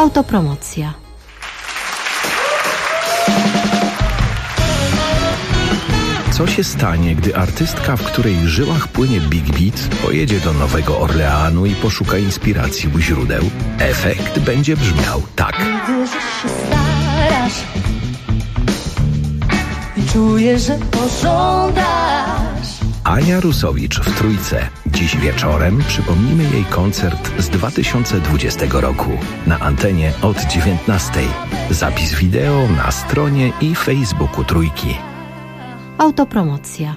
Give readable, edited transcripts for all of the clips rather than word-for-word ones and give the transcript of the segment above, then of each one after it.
Autopromocja. Co się stanie, gdy artystka, w której żyłach płynie Big Beat, pojedzie do Nowego Orleanu i poszuka inspiracji u źródeł? Efekt będzie brzmiał tak. Widzę, że się starasz i czuję, że pożądasz. Ania Rusowicz w Trójce. Dziś wieczorem przypomnimy jej koncert z 2020 roku. Na antenie od 19:00. Zapis wideo na stronie i Facebooku Trójki. Autopromocja.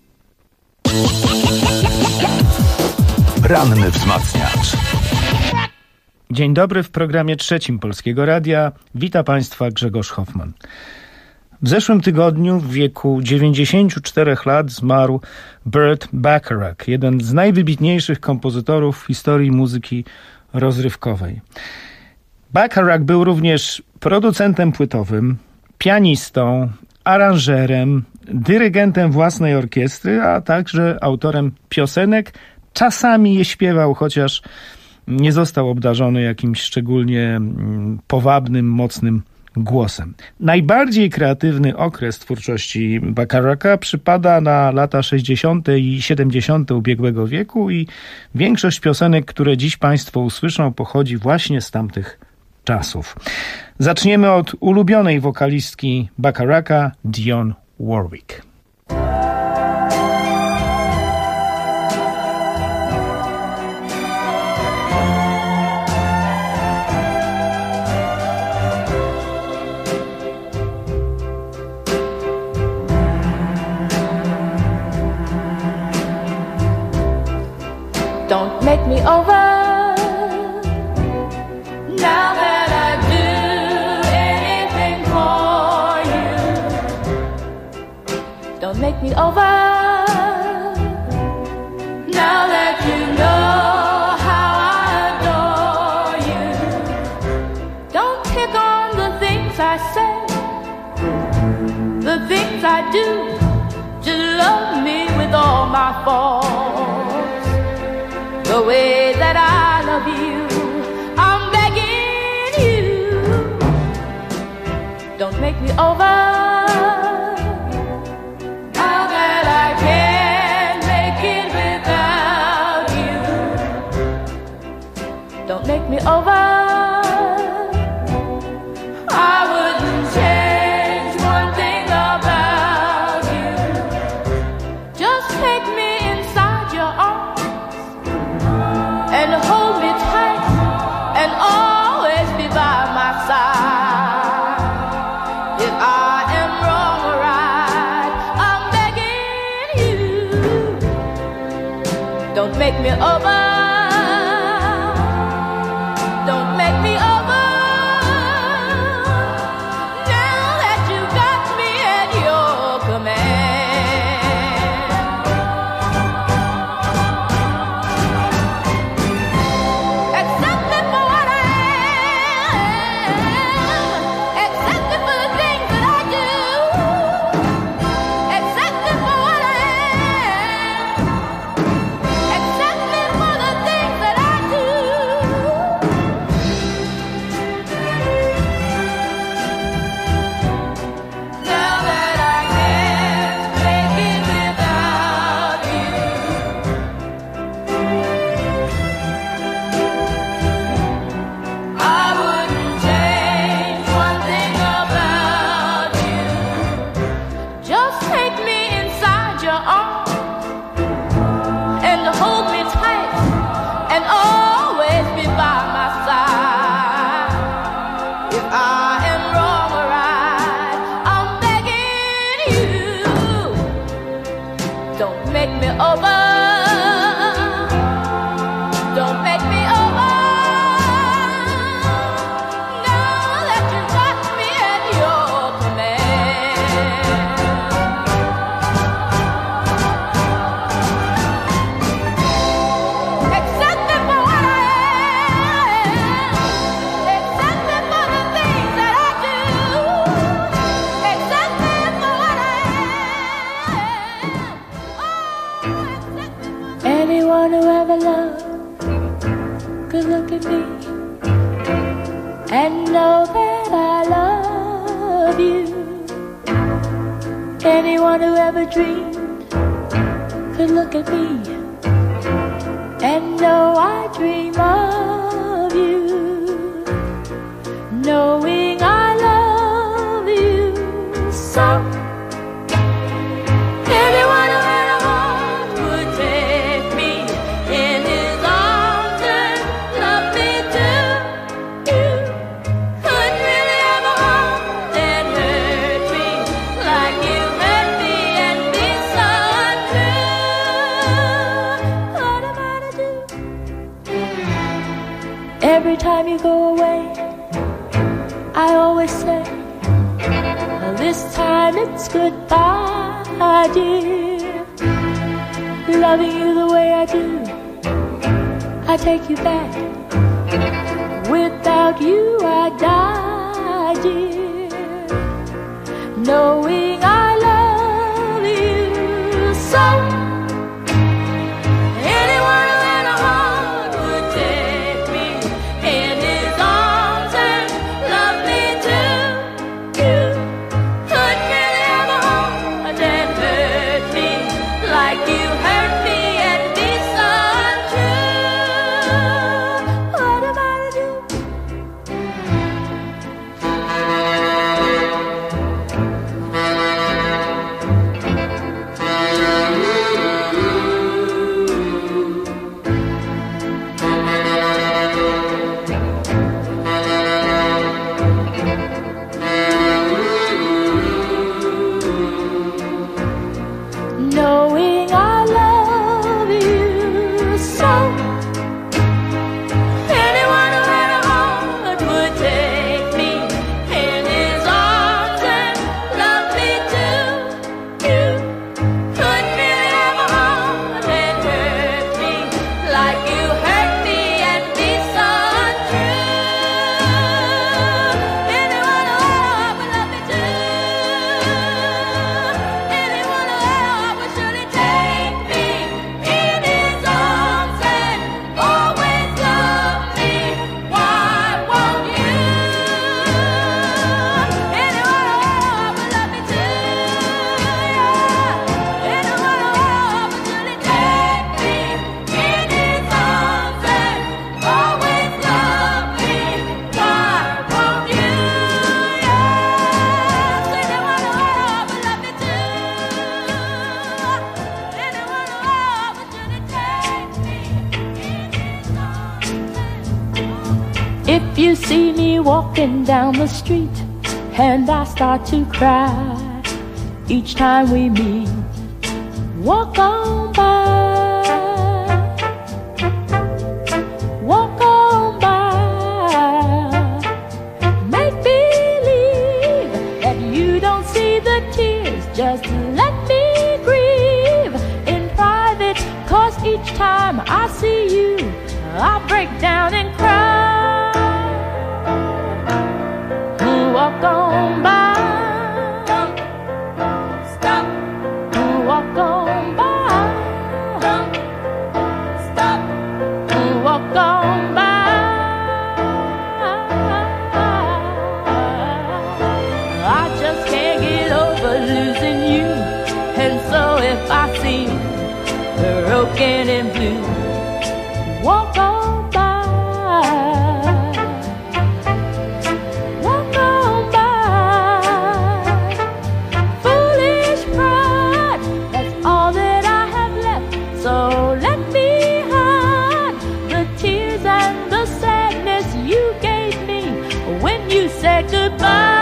Ranny wzmacniacz. Dzień dobry, w programie trzecim Polskiego Radia. Wita Państwa Grzegorz Hoffman. W zeszłym tygodniu w wieku 94 lat zmarł Burt Bacharach, jeden z najwybitniejszych kompozytorów w historii muzyki rozrywkowej. Bacharach był również producentem płytowym, pianistą, aranżerem, dyrygentem własnej orkiestry, a także autorem piosenek. Czasami je śpiewał, chociaż nie został obdarzony jakimś szczególnie powabnym, mocnym głosem. Najbardziej kreatywny okres twórczości Bacharacha przypada na lata 60. i 70. ubiegłego wieku i większość piosenek, które dziś Państwo usłyszą, pochodzi właśnie z tamtych czasów. Zaczniemy od ulubionej wokalistki Bacharacha, Dionne Warwick. Don't make me over now that I do anything for you. Don't make me over now that you know how I adore you. Don't pick on the things I say, the things I do. Just love me with all my faults, the way that I love you. I'm begging you, don't make me over now that I can't make it without you. Don't make me over. I wouldn't change one thing about you. Just take me inside your arms and hold me tight and always be by my side. If I am wrong or right, I'm begging you, don't make me over. Don't make me over now that you got me at your command. Accept me for what I am. Accept me for the things that I do. Accept me for what I am. Accept me for the things that I do. Now that I can't make it without you, I wouldn't change one thing about you. Just take me inside your arms and hold me tight and always be by my side. If I am wrong or right, I'm begging you, don't make me over. Don't make me over now that you got me at your command. Accept me for what I am. Accept me for the things that I do. Accept me for what I am. Anyone who ever loved could look at me and know that I love you. Anyone who ever dreamed could look at me and know I dream of you, knowing I love you so. Anyone who had a heart would take me in his arms and love me too. You couldn't really have a heart and hurt me like you hurt me and be so untrue. What am I to do? Every time you go away, I always say, well, this time it's goodbye, dear. Loving you the way I do, I take you back. Without you I die, dear. Knowing I love you so. Anyone who had a heart would take me in his arms and love me too. You couldn't really have a heart and hurt me like you hurt me and be so untrue. What am I to do? Knowing I love you so. Anyone who had a heart would take me in his arms and love me too. You couldn't really have a heart and hurt me like you hurt me and be so untrue. Anyone who had a heart would love me too. Anyone who had a heart would surely take me in his arms and always love me. Why won't you? Anyone who had a heart would love me too. Yeah. Anyone who had a heart would surely take me in his arms and always love me. Why won't you? Yes. Anyone who had a heart would love me too. Anyone who had a heart would surely take me in his arms and if you see me walking down the street and I start to cry each time we meet, walk on by, walk on by. Make believe that you don't see the tears, just let me grieve in private, 'cause each time I see you, I break down and cry. Walk on by, stop. Walk on by, stop. Walk on by. I just can't get over losing you, and so if I seem broken and blue, walk on by. Walk on by. Foolish pride, that's all that I have left. So let me hide the tears and the sadness you gave me when you said goodbye.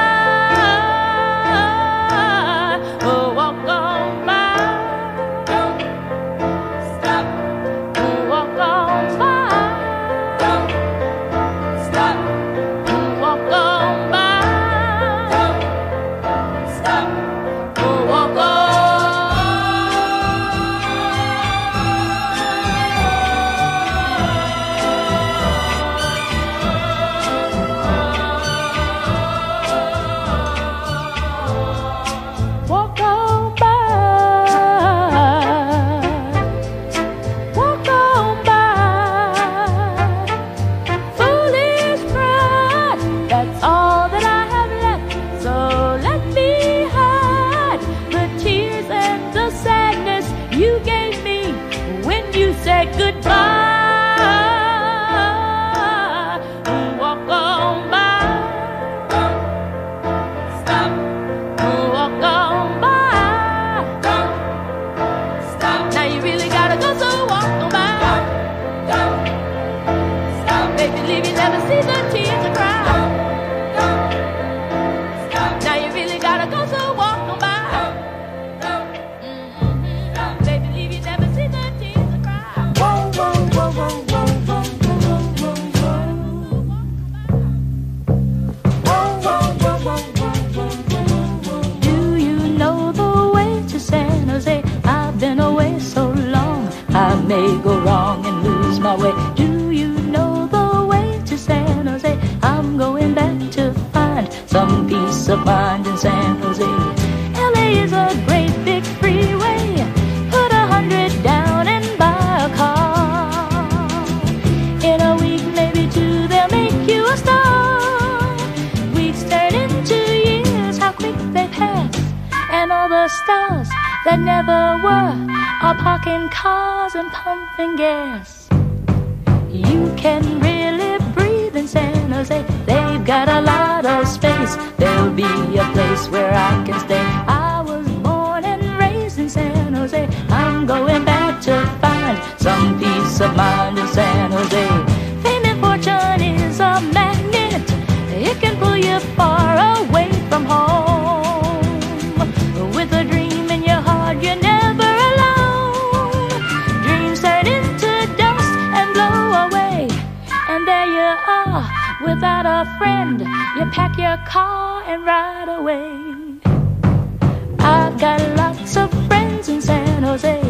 Oh, walk on by. Stop. may go wrong and lose my way. Do you know the way to San Jose? I'm going back to find some peace of mind in San Jose. LA is a great big freeway. Put 100 down and buy a car. In a week, maybe two, they'll make you a star. Weeks turn into years, how quick they pass. And all the stars that never were are parking cars and pumping gas. You can really breathe in San Jose. They've got a lot of space. There'll be a place where I can stay. I was born and raised in San Jose. I'm going back to find some peace of mind in San Jose. Fame and fortune is a magnet. It can pull you far away from home. With a dream in your heart, you're never alone. Dreams turn into dust and blow away. And there you are, without a friend. You pack your car and ride away. I've got lots of friends in San Jose.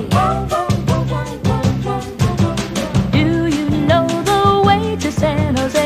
Do you know the way to San Jose?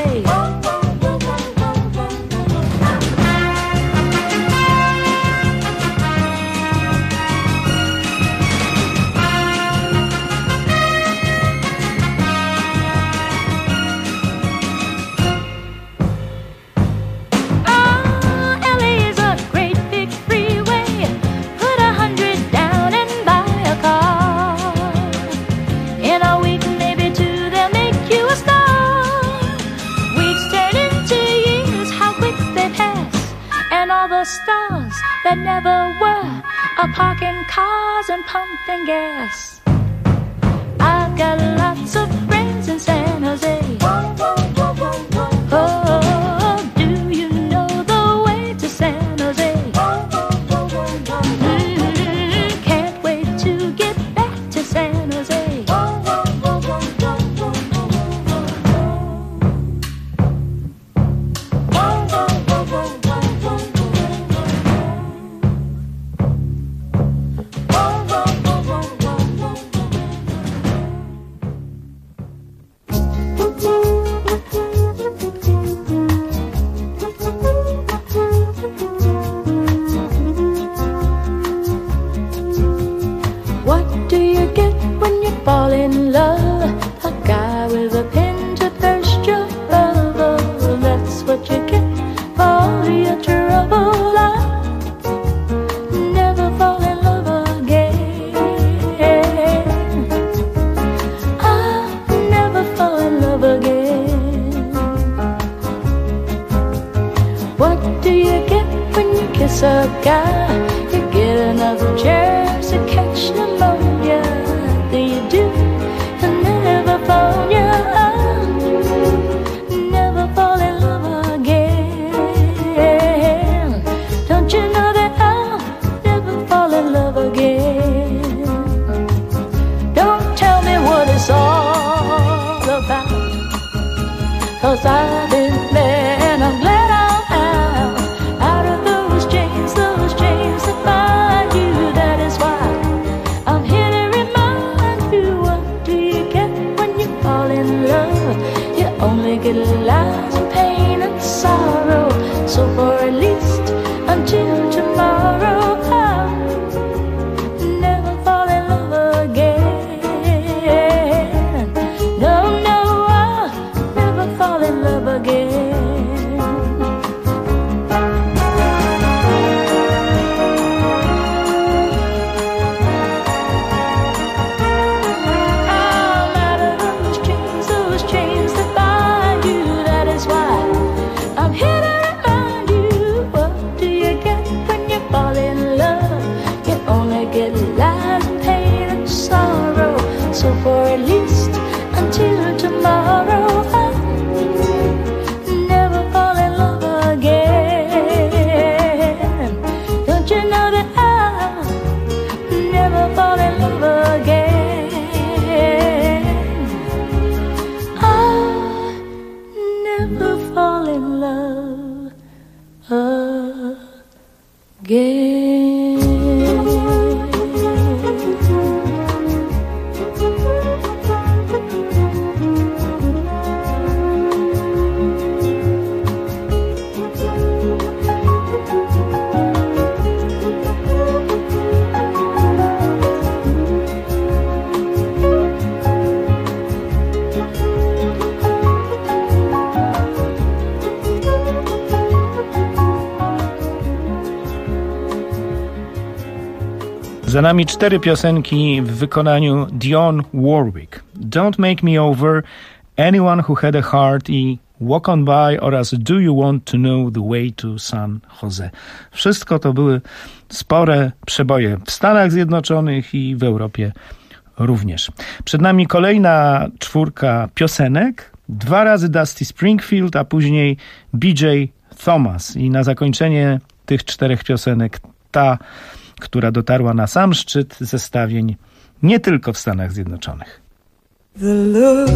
Stars that never were are parking cars and pumping gas. I've got lots of friends in San Jose. Oh, do you know the way to San Jose? Can't wait to get back to San Jose. Za nami 4 piosenki w wykonaniu Dionne Warwick. Don't Make Me Over, Anyone Who Had a Heart i Walk On By oraz Do You Want To Know The Way To San Jose. Wszystko to były spore przeboje w Stanach Zjednoczonych i w Europie również. Przed nami kolejna 4 piosenek. 2 razy Dusty Springfield, a później BJ Thomas. I na zakończenie tych 4 piosenek ta, która dotarła na sam szczyt zestawień nie tylko w Stanach Zjednoczonych. The look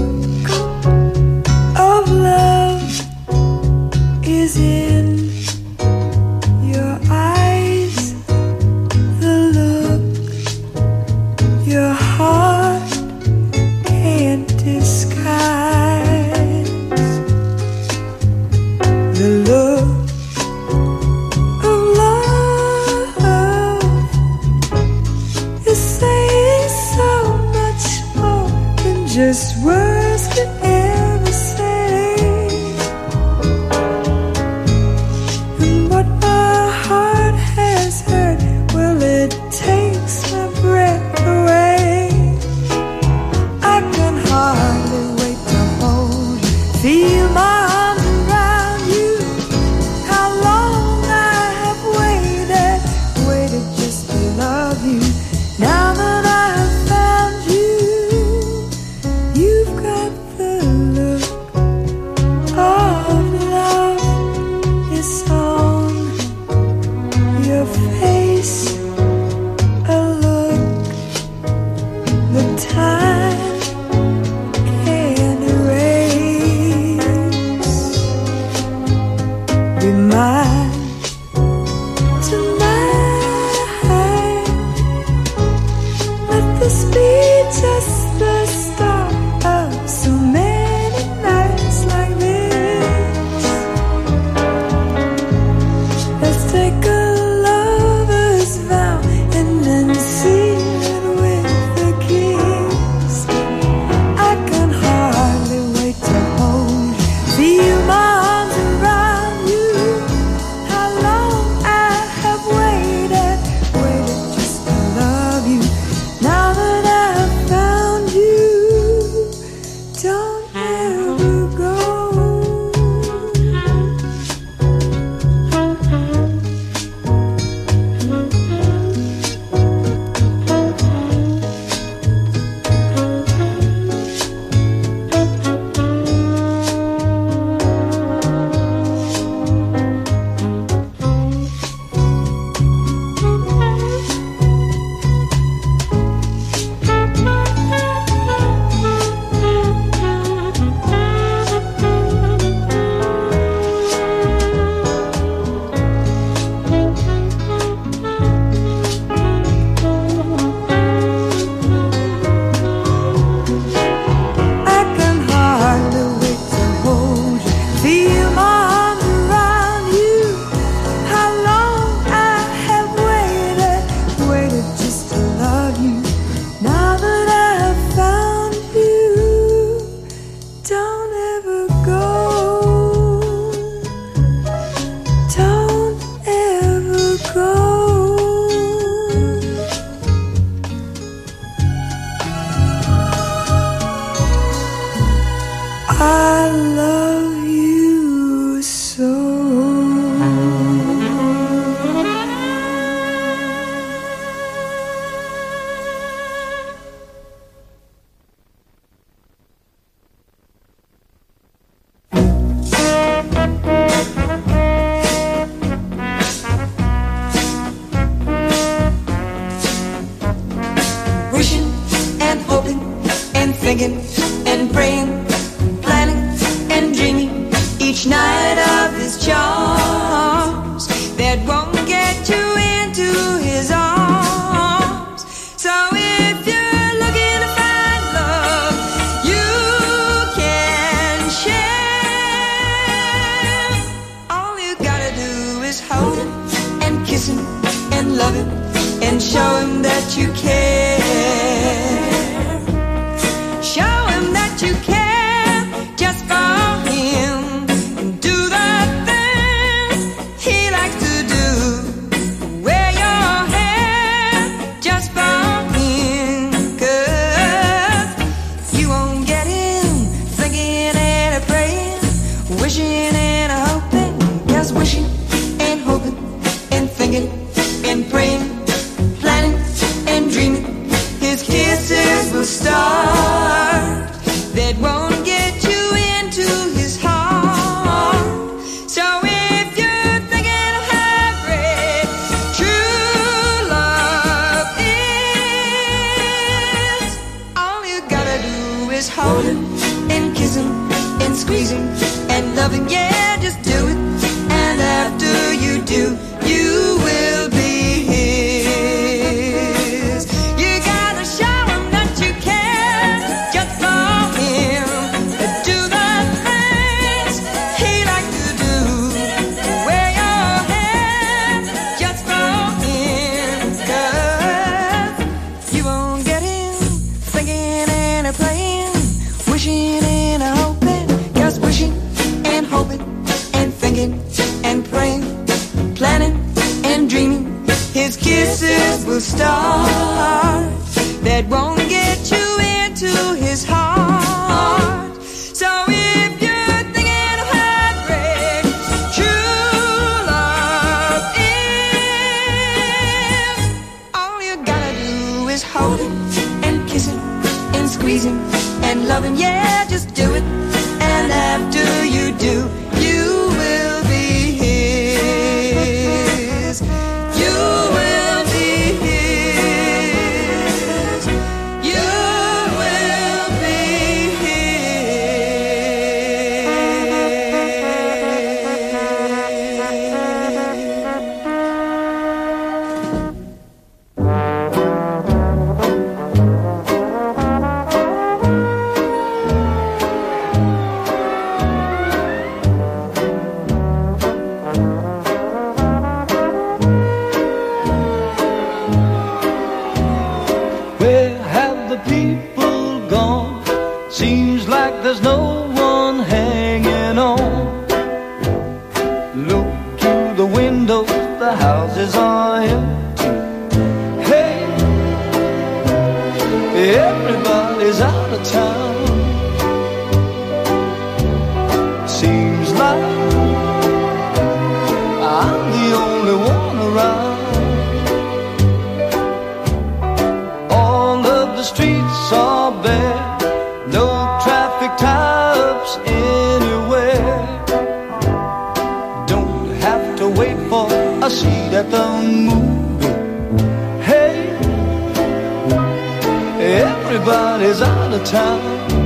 of love is in your eyes. The look your heart can't disguise. The look of love is saying so much more than just words can ever say. And what my heart has heard, well, it takes my breath away. I can hardly wait to hold, feel my arms around you. How long I have waited, waited just to love you. Now that I have found you, you've got the look of love. It's on your face, a look the time can't erase. Be mine tonight. Let this be just the start of so many nights like this. Let's take a lover's vow and then seal it with a kiss. I can hardly wait to hold, feel my arms around you. How long I have waited, waited just to love you. Now that I've found you, don't ever go. I can hardly wait to hold you, feel my arms around you. How long I have waited, waited just to love you. Now that I have found you, don't ever go. Don't ever go. I love you so. Wishing and hoping and thinking and praying, planning and dreaming each night of his charms that won't get you into his arms. So if you're looking to find love, you can share. All you gotta do is hold him and kiss him and love him and show him that you care. Show him that you care just for him, and do the things he likes to do. Wear your hair just thinking and praying, planning and dreaming. His kisses will start that won't get you into his heart. So if you're thinking of how great true love is, all you gotta do is hold him and kiss him and squeeze him and love him. Yeah, just do it. And after you do, you will be his. You gotta show him that you care just for him. Do the things he likes to do. Wear your hair just for him. 'Cause you won't get him thinking and a praying, wishing and a hoping, just wishing and hoping and thinking and praying, planning and dreaming. His kisses will start that won't get you into his heart. So if you're thinking of how great true love is, all you gotta do is hold him and kiss him and squeeze him and love him. Yeah, just do it. And after you do, you will be his. You will be his. You will be Where have the people gone? Seems like there's no one hanging on. Look through the windows, the houses are empty. Hey, everybody's out of town. Seems like I'm the only one around. The streets are bare, no traffic tie-ups anywhere. Don't have to wait for a seat at the movie. Hey, everybody's out of town.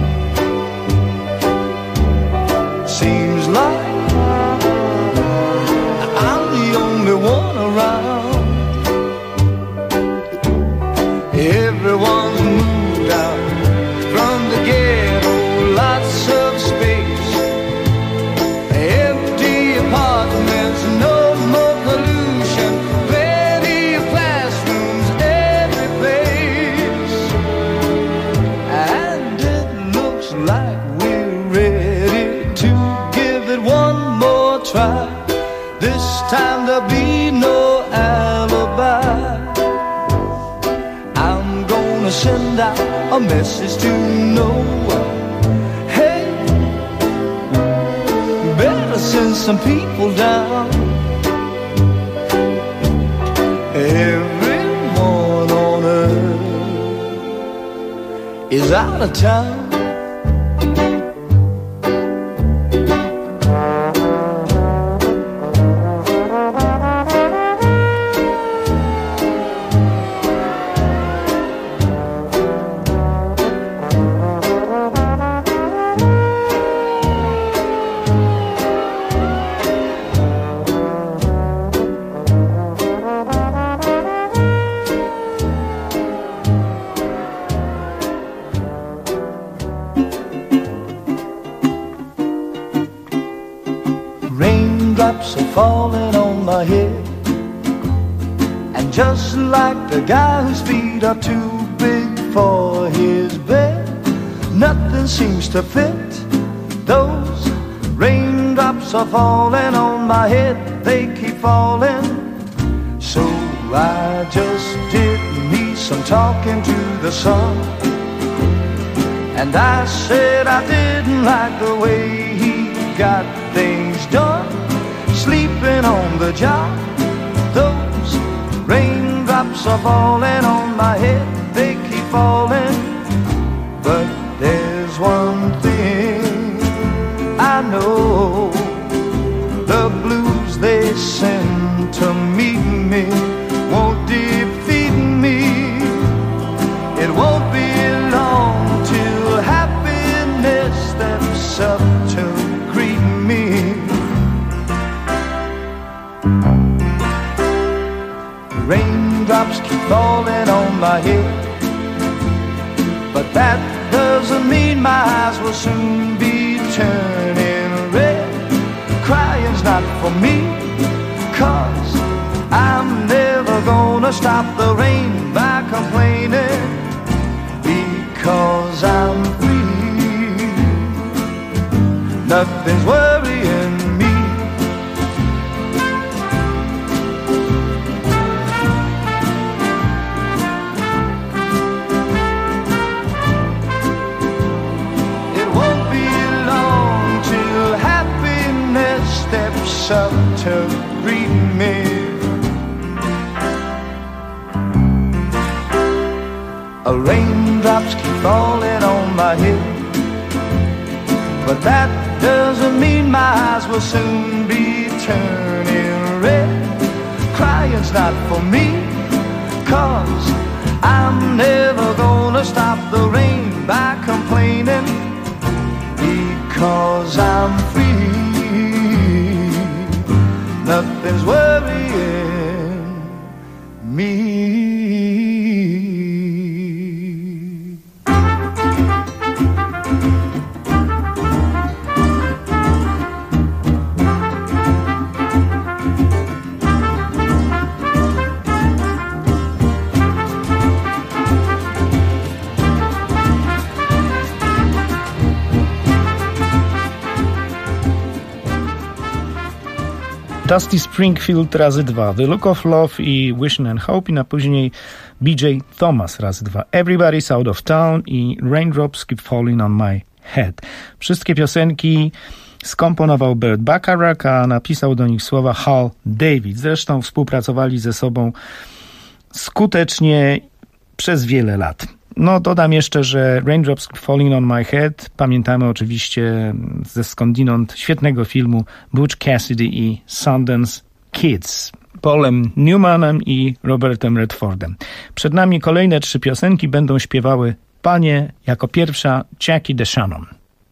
Seems like I'm the only one around. Everyone's moved out from the ghetto, lots of space, empty apartments, no more pollution, plenty of classrooms every place. And it looks like we're ready to give it one more try. This time there'll be no alibi. Send out a message to no one. Hey, better send some people down. Everyone on earth is out of town. Raindrops are falling on my head, and just like the guy whose feet are too big for his bed, nothing seems to fit. Those raindrops are falling on my head, they keep falling. So I just did me some talking to the sun, and I said I didn't like the way he got things done, sleeping on the job, though raindrops are falling on my head, they keep falling. But there's one thing I know, the blues they send to meet me won't defeat me. It won't be long till happiness steps up to greet me. Raindrops keep falling on my head, but that doesn't mean my eyes will soon be turning red. Crying's not for me, 'cause I'm never gonna stop the rain by complaining, because I'm free. Nothing's worrying me. Steps up to greet me. Raindrops keep falling on my head, but that doesn't mean my eyes will soon be turning red. Crying's not for me, 'cause I'm never gonna stop the rain by complaining, because I'm free. Nothing's worrying me. Dusty Springfield razy 2, The Look of Love i Wishing and Hoping, a później B.J. Thomas razy 2, Everybody's Out of Town i Raindrops Keep Falling on My Head. Wszystkie piosenki skomponował Burt Bacharach, a napisał do nich słowa Hal David. Zresztą współpracowali ze sobą skutecznie przez wiele lat. No dodam jeszcze, że Raindrops Keep Falling on My Head pamiętamy oczywiście ze skądinąd świetnego filmu Butch Cassidy i Sundance Kids, Paulem Newmanem i Robertem Redfordem. Przed nami kolejne 3 piosenki, będą śpiewały panie, jako pierwsza Jackie DeShannon.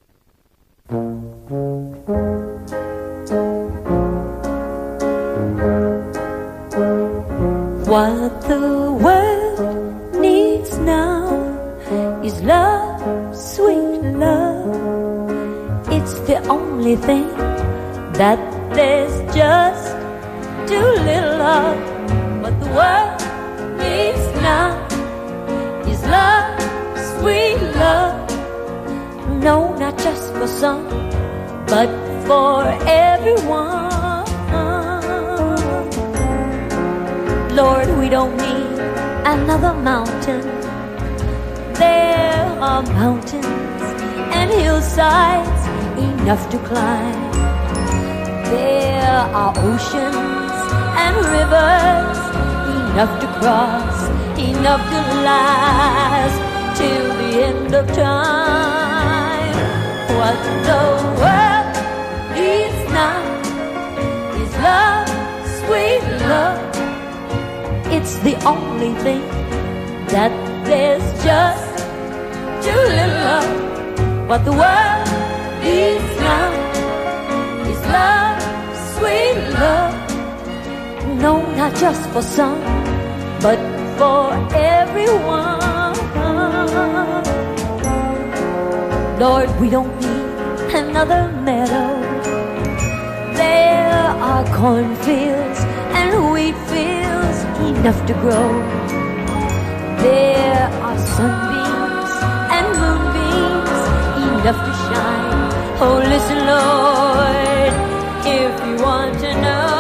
What the world needs now is love, sweet love. It's the only thing that there's just too little of. What the world needs now is love, sweet love. No, not just for some, but for everyone. Lord, we don't need another mountain. There are mountains and hillsides enough to climb. There are oceans and rivers enough to cross, enough to last till the end of time. What the world needs now is love, sweet love. It's the only thing that there's just too little of. What the world needs now is love, sweet love. No, not just for some, but for everyone. Lord, we don't need another meadow. There are cornfields and wheat fields enough to grow. There are sunbeams and moonbeams enough to shine. Oh, listen, Lord, if you want to know.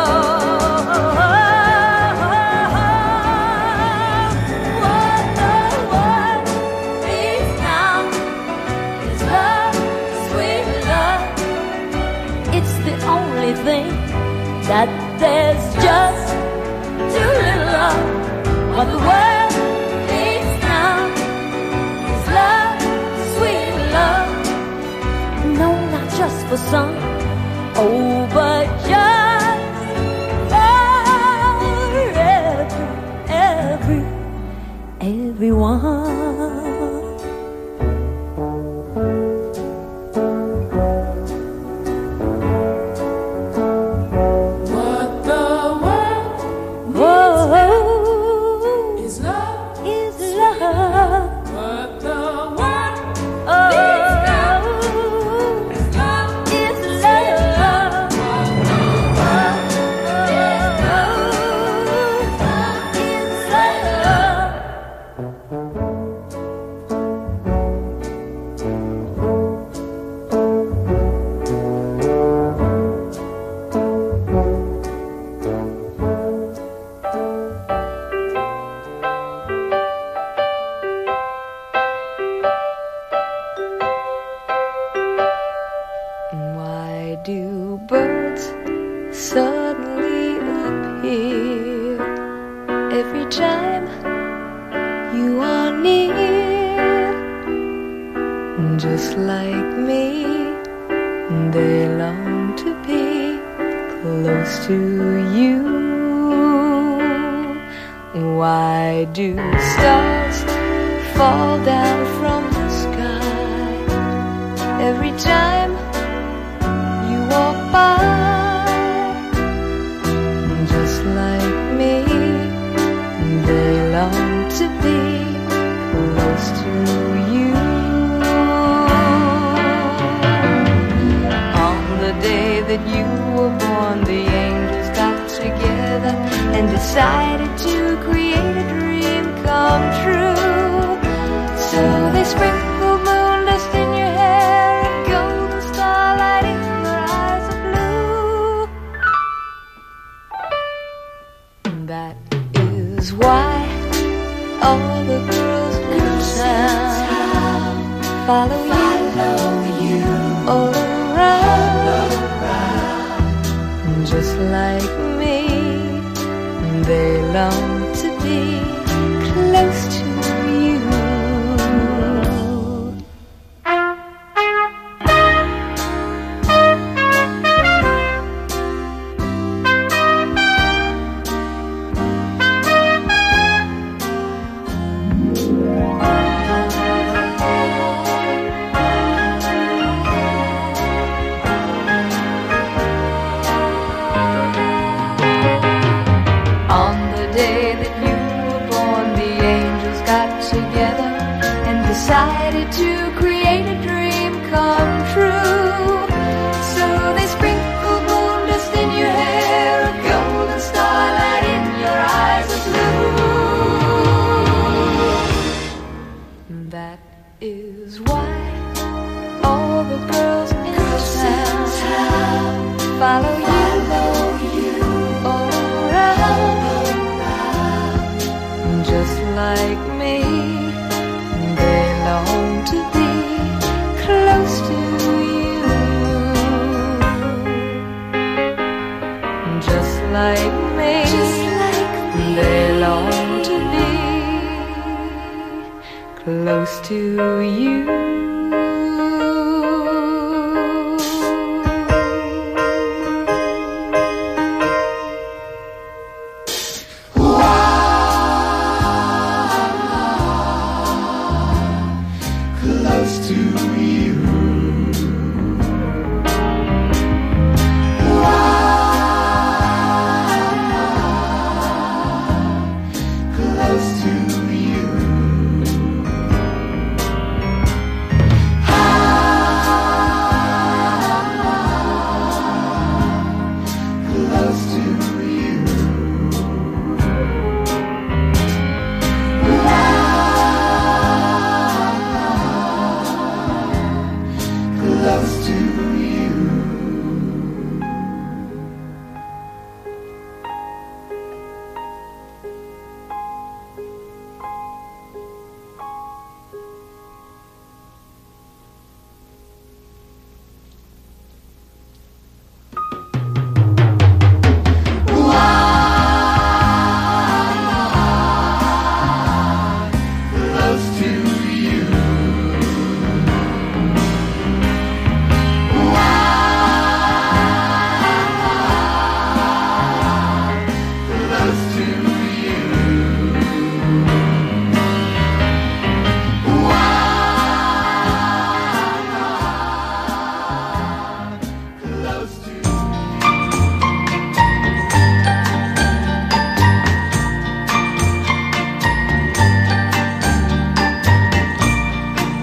What the world needs now is love, sweet love. It's the only thing that there's just too little of. What the world needs now is love, sweet love. No, not just for some, oh, but just for everyone.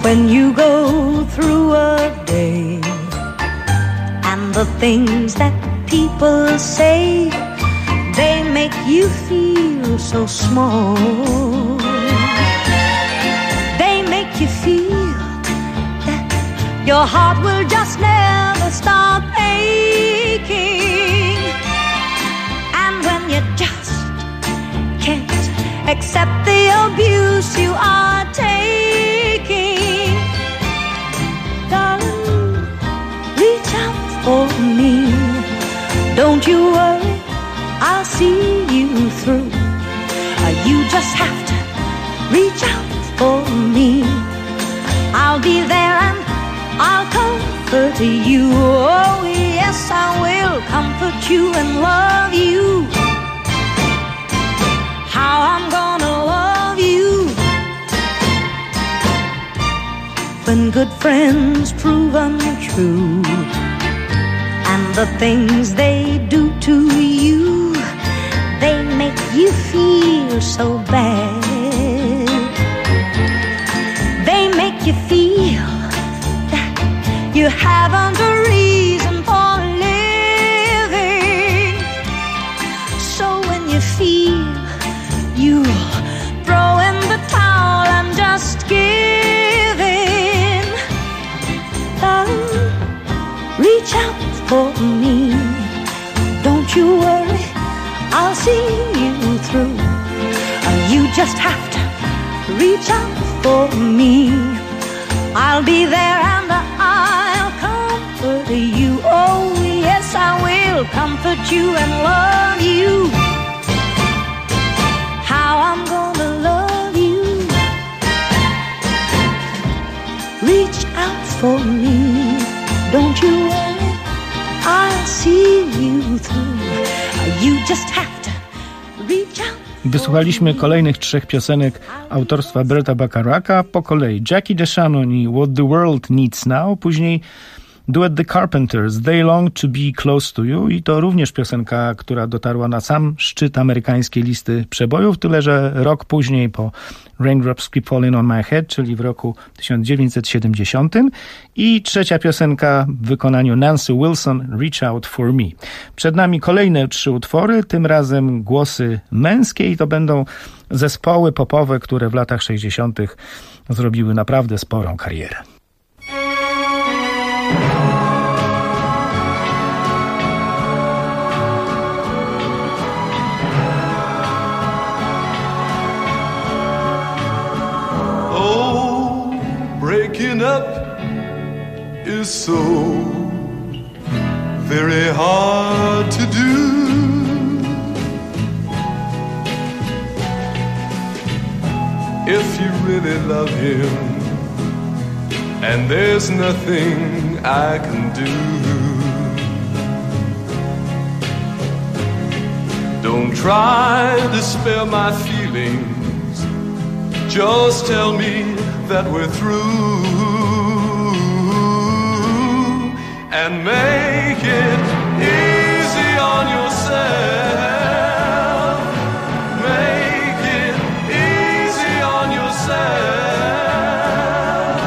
when you go through a day, and the things that people say, they make you feel so small. They make you feel that your heart will just never stop aching. And when you just can't accept the abuse you are taking, darling, reach out for me. Don't you worry, I'll see you through. You just have to reach out for me. I'll be there and I'll comfort you. Oh yes, I will comfort you and love you. How I'm gonna love you when good friends prove untrue, and the things they do to you, they make you feel so bad. They make you feel that you haven't a reason for living. So when you feel you throw in the towel and just give in, darling, reach out for me. Don't you worry, I'll see you through. You just have to reach out for me. I'll be there and I'll comfort you. Oh yes, I will comfort you and love you. How I'm gonna love you. Reach out for me. Don't you worry, I'll see you through. You just have to reach out. Wysłuchaliśmy kolejnych 3 piosenek autorstwa Berta Bacharaka po kolei. Jackie DeShannon i What the World Needs Now, później duet The Carpenters, They Long to Be Close to You, i to również piosenka, która dotarła na sam szczyt amerykańskiej listy przebojów, tyle że rok później, po Raindrops Keep Falling on My Head, czyli w roku 1970. I trzecia piosenka w wykonaniu Nancy Wilson, Reach Out for Me. Przed nami kolejne 3 utwory, tym razem głosy męskie, i to będą zespoły popowe, które w latach 60. zrobiły naprawdę sporą karierę. Breaking up is so very hard to do. If you really love him, and there's nothing I can do, don't try to spare my feelings, just tell me that we're through, and make it easy on yourself. Make it easy on yourself,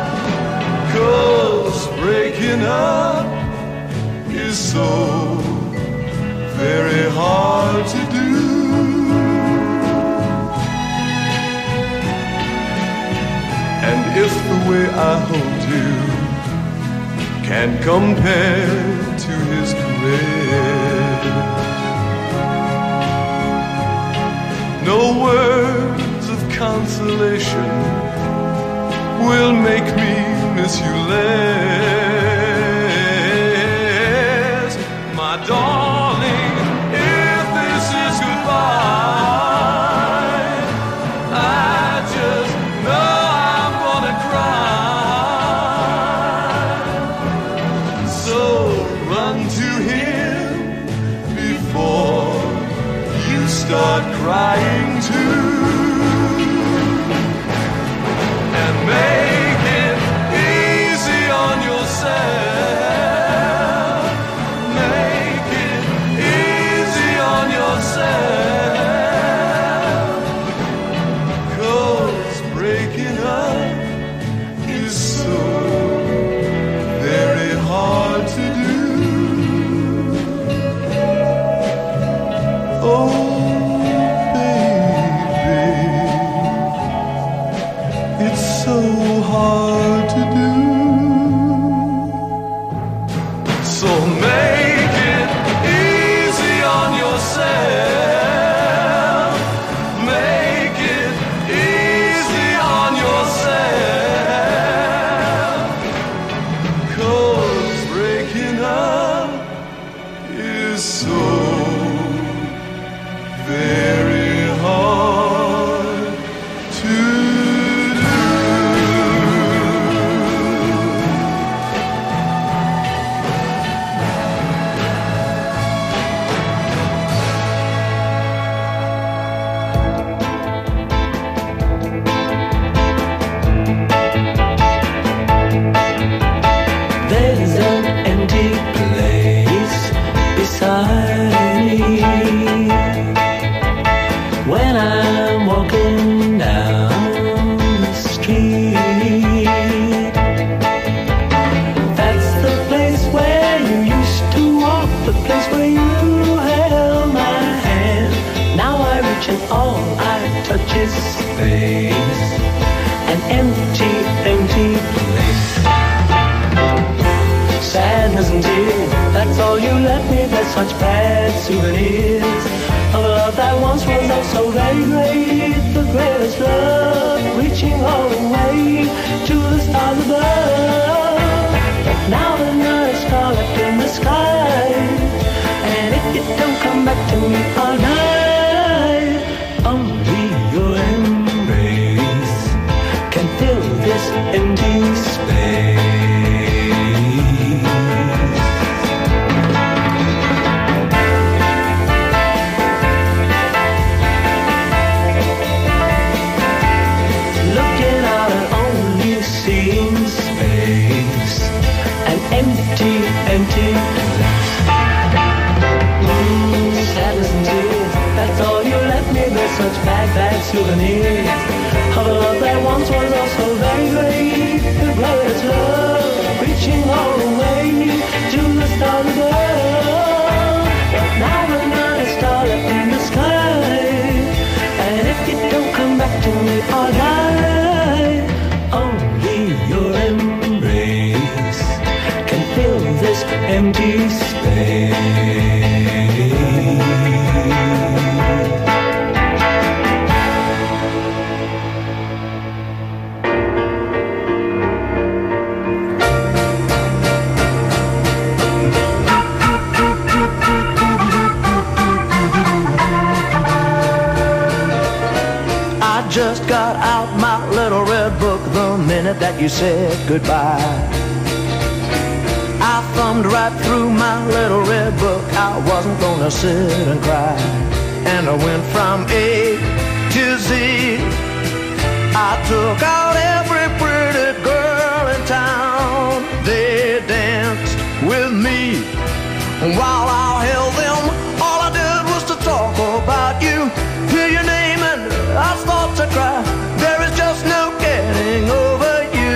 'cause breaking up is so very hard to do. And if the way I hold you can compare to his caress, no words of consolation will make me miss you less. My darling, if this is goodbye, I just know start crying too, and make it easy on yourself. Make it easy on yourself, 'cause breaking up when I'm walking down the street. That's the place where you used to walk, the place where you held my hand. Now I reach and all I touch is space, an empty, empty place. Sadness and tears, that's all you left me. There's such bad souvenirs of a love that once was oh so very great. The greatest love, reaching all the way to the stars above. But now there's not a star left in the sky, and if you don't come back to me, I'll die. Only your embrace can fill this empty space. Empty, empty place. Sadness and tears, that's all you left me. There's such bad, bad souvenirs of a love that once was oh so very great. The greatest love, reaching all the way to the stars above. But now there's not a star left in the sky, and if you don't come back to me, I'll die. Only your embrace can fill this empty space. I just got out my little red book the minute that you said goodbye. I thumbed right through my little red book. I wasn't gonna sit and cry. And I went from A to Z. I took out every pretty girl in town. They danced with me while I held them. All I did was to talk about you, hear your name, and I start to cry. There is just no getting over you.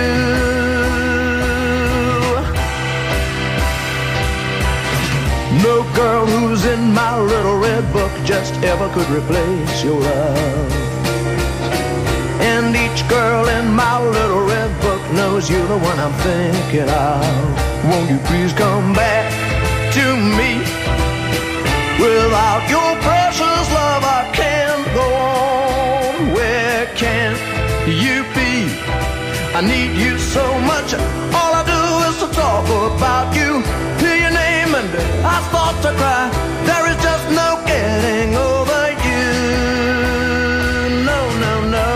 No girl who's in my little red book just ever could replace your love. And each girl in my little red book knows you're the one I'm thinking of. Won't you please come back to me? Without your precious love I can't go on. Where can you be? I need you so much. All I do is to talk about you, hear your name, and I start to cry. There is just no getting over you. No, no, no.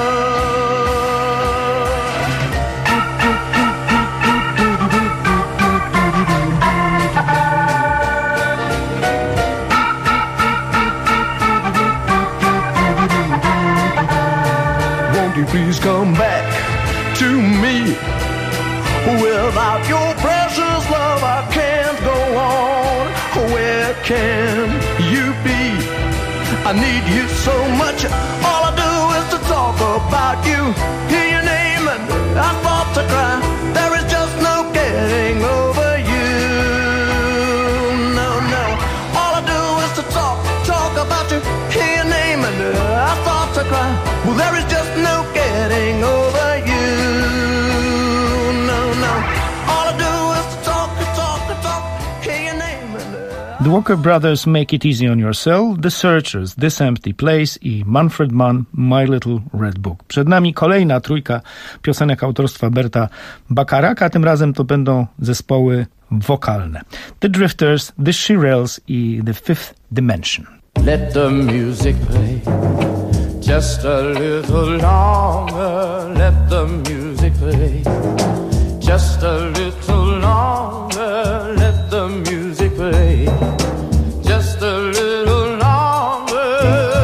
Won't you please come back to me? Without your precious love I can't go on. Where can you be? I need you so much. All I do is to talk about you, hear your name, and I start to cry. There is just no getting over you. No, no. All I do is to talk about you, hear your name, and I start to cry. Well, there is just no getting over you. No, no. All I do is to talk, hear your name, and The Walker Brothers, Make It Easy on Yourself, The Searchers, This Empty Place i Manfred Mann, My Little Red Book. Przed nami kolejna trójka piosenek autorstwa Berta Bacharaka, tym razem to będą zespoły wokalne. The Drifters, The Shirelles i The Fifth Dimension. Let the music play just a little longer. Let the music play just a little longer. Let the music play just a little longer.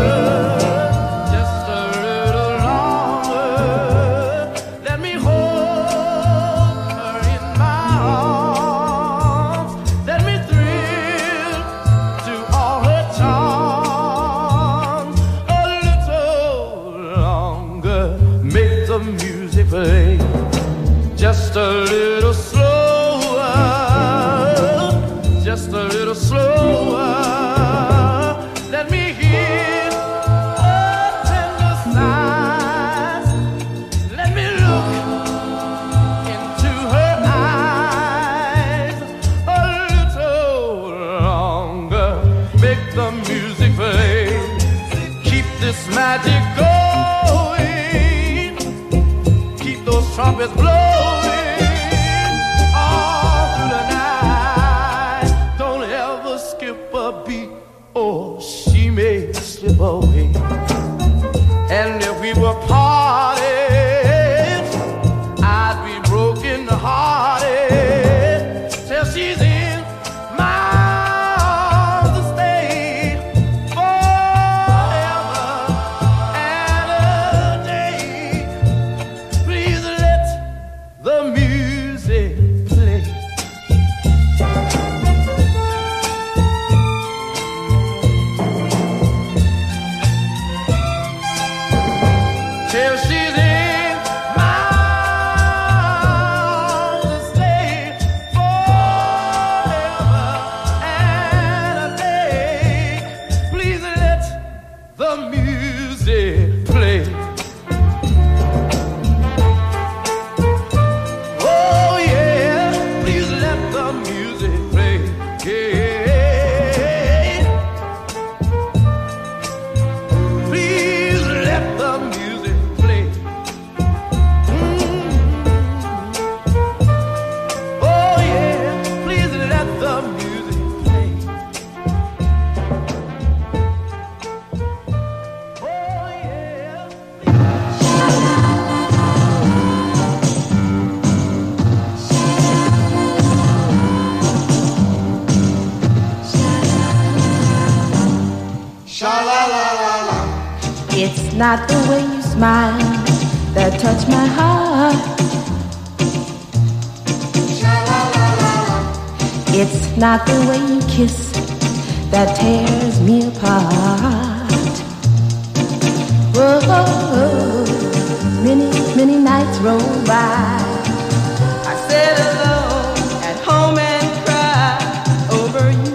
Just a little longer. Let me hold her in my arms. Let me thrill to all her charms. A little play just a little slower, just a little slower. Let me hear her tender sighs. Let me look into her eyes a little longer. Make the music play. Keep this magic going. Keep those trumpets blowing all through the night. Don't ever skip a beat or she may slip away. And if we were parted, I'd be broken hearted till she's in my arms to stay forever and a day. Please let the music play. Till she's in my arms to stay forever and a day. Please let the music play. Oh yeah, please let the music play. Yeah. Please let the music play. Oh yeah, please let the music play. Oh yeah. It's not the way you smile that touch my heart. It's not the way you kiss that tears me apart. Whoa, many nights roll by. I sit alone at home and cry over you.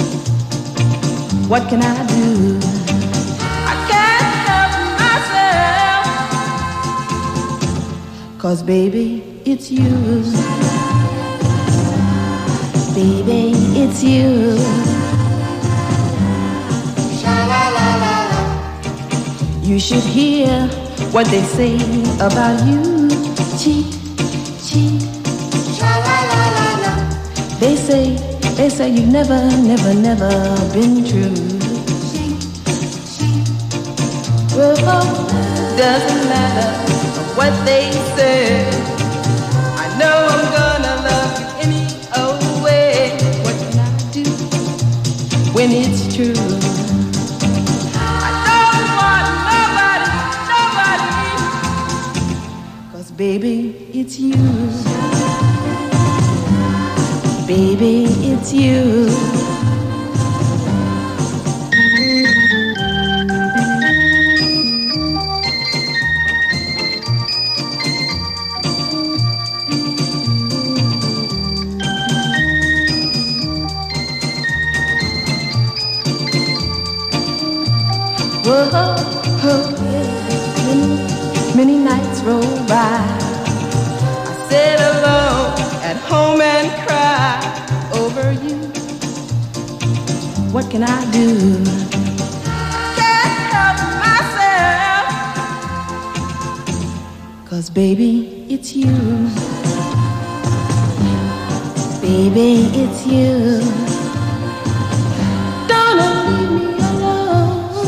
What can I do? I can't help myself. 'Cause baby, it's you. Baby, it's you. You should hear what they say about you. Cheat, cheat. They say you've never been true. Whoa, doesn't matter what they say. I know I'm gonna love you any old way. What can I do when it's true? I don't want nobody. 'Cause baby, it's you. Baby, it's you. Whoa, many nights roll by. I sit alone at home and cry over you. What can I do? Can't help myself. 'Cause baby, it's you. Baby, it's you. Don't leave me alone.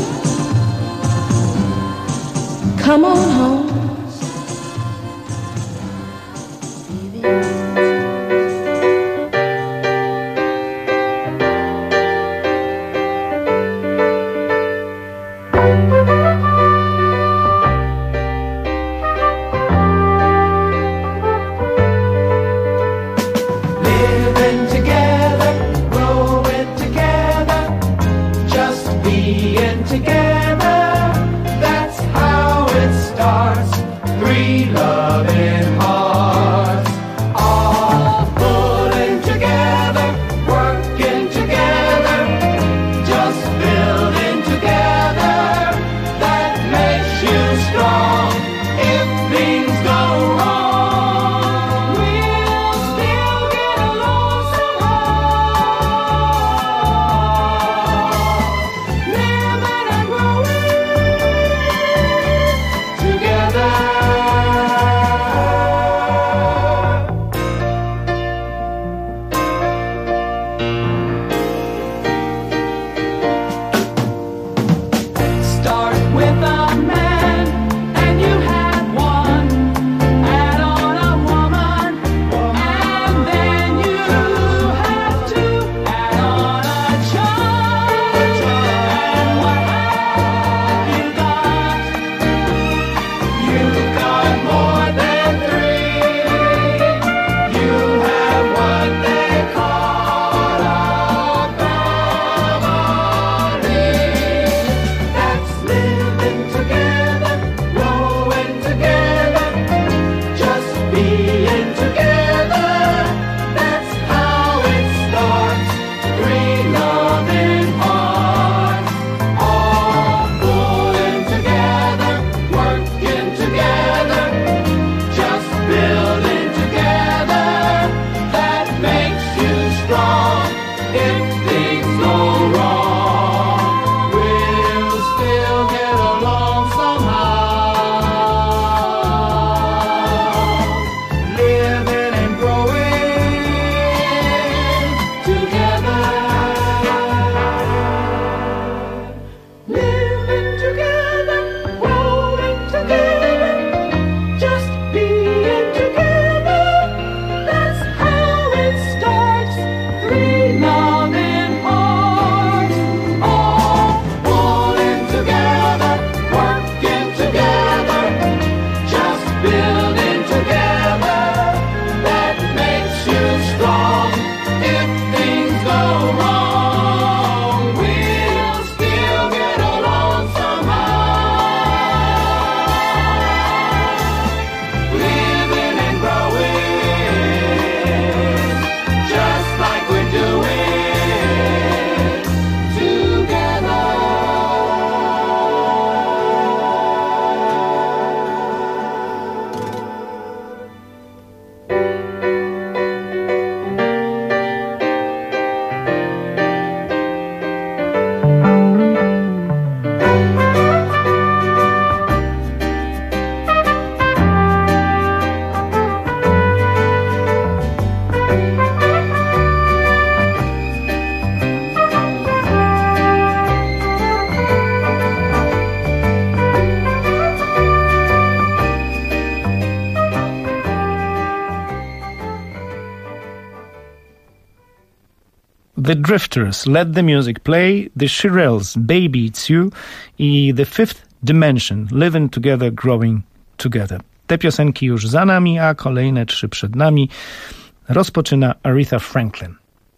Come on home. Living together, growing together, just being together. That's how it starts. The Drifters, Let the Music Play, The Shirelles, Baby It's You i The Fifth Dimension, Living Together, Growing Together. Te piosenki już za nami, a kolejne 3 przed nami. Rozpoczyna Aretha Franklin.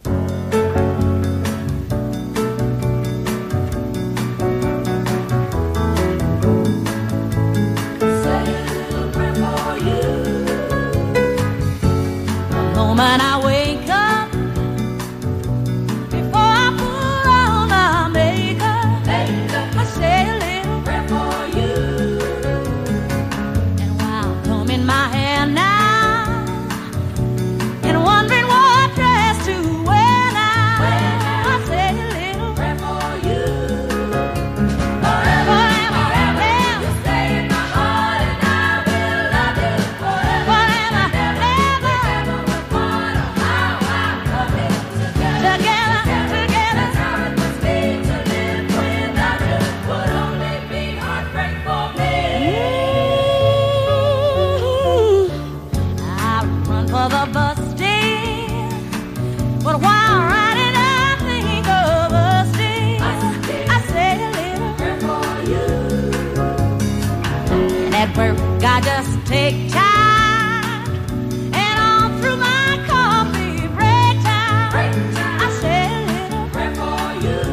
I just take time, and all through my coffee break time, I say a little prayer for you.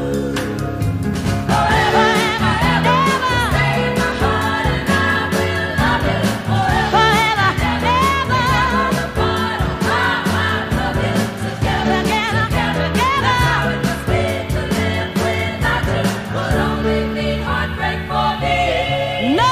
Forever and ever, stay in my heart, and I will love you forever and ever. Apart, oh how I love you together. That's how it must be to live without you. Would only be heartbreak for me. No.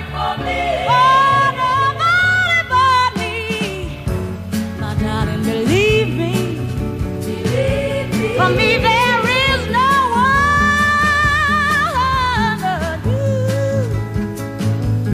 Believe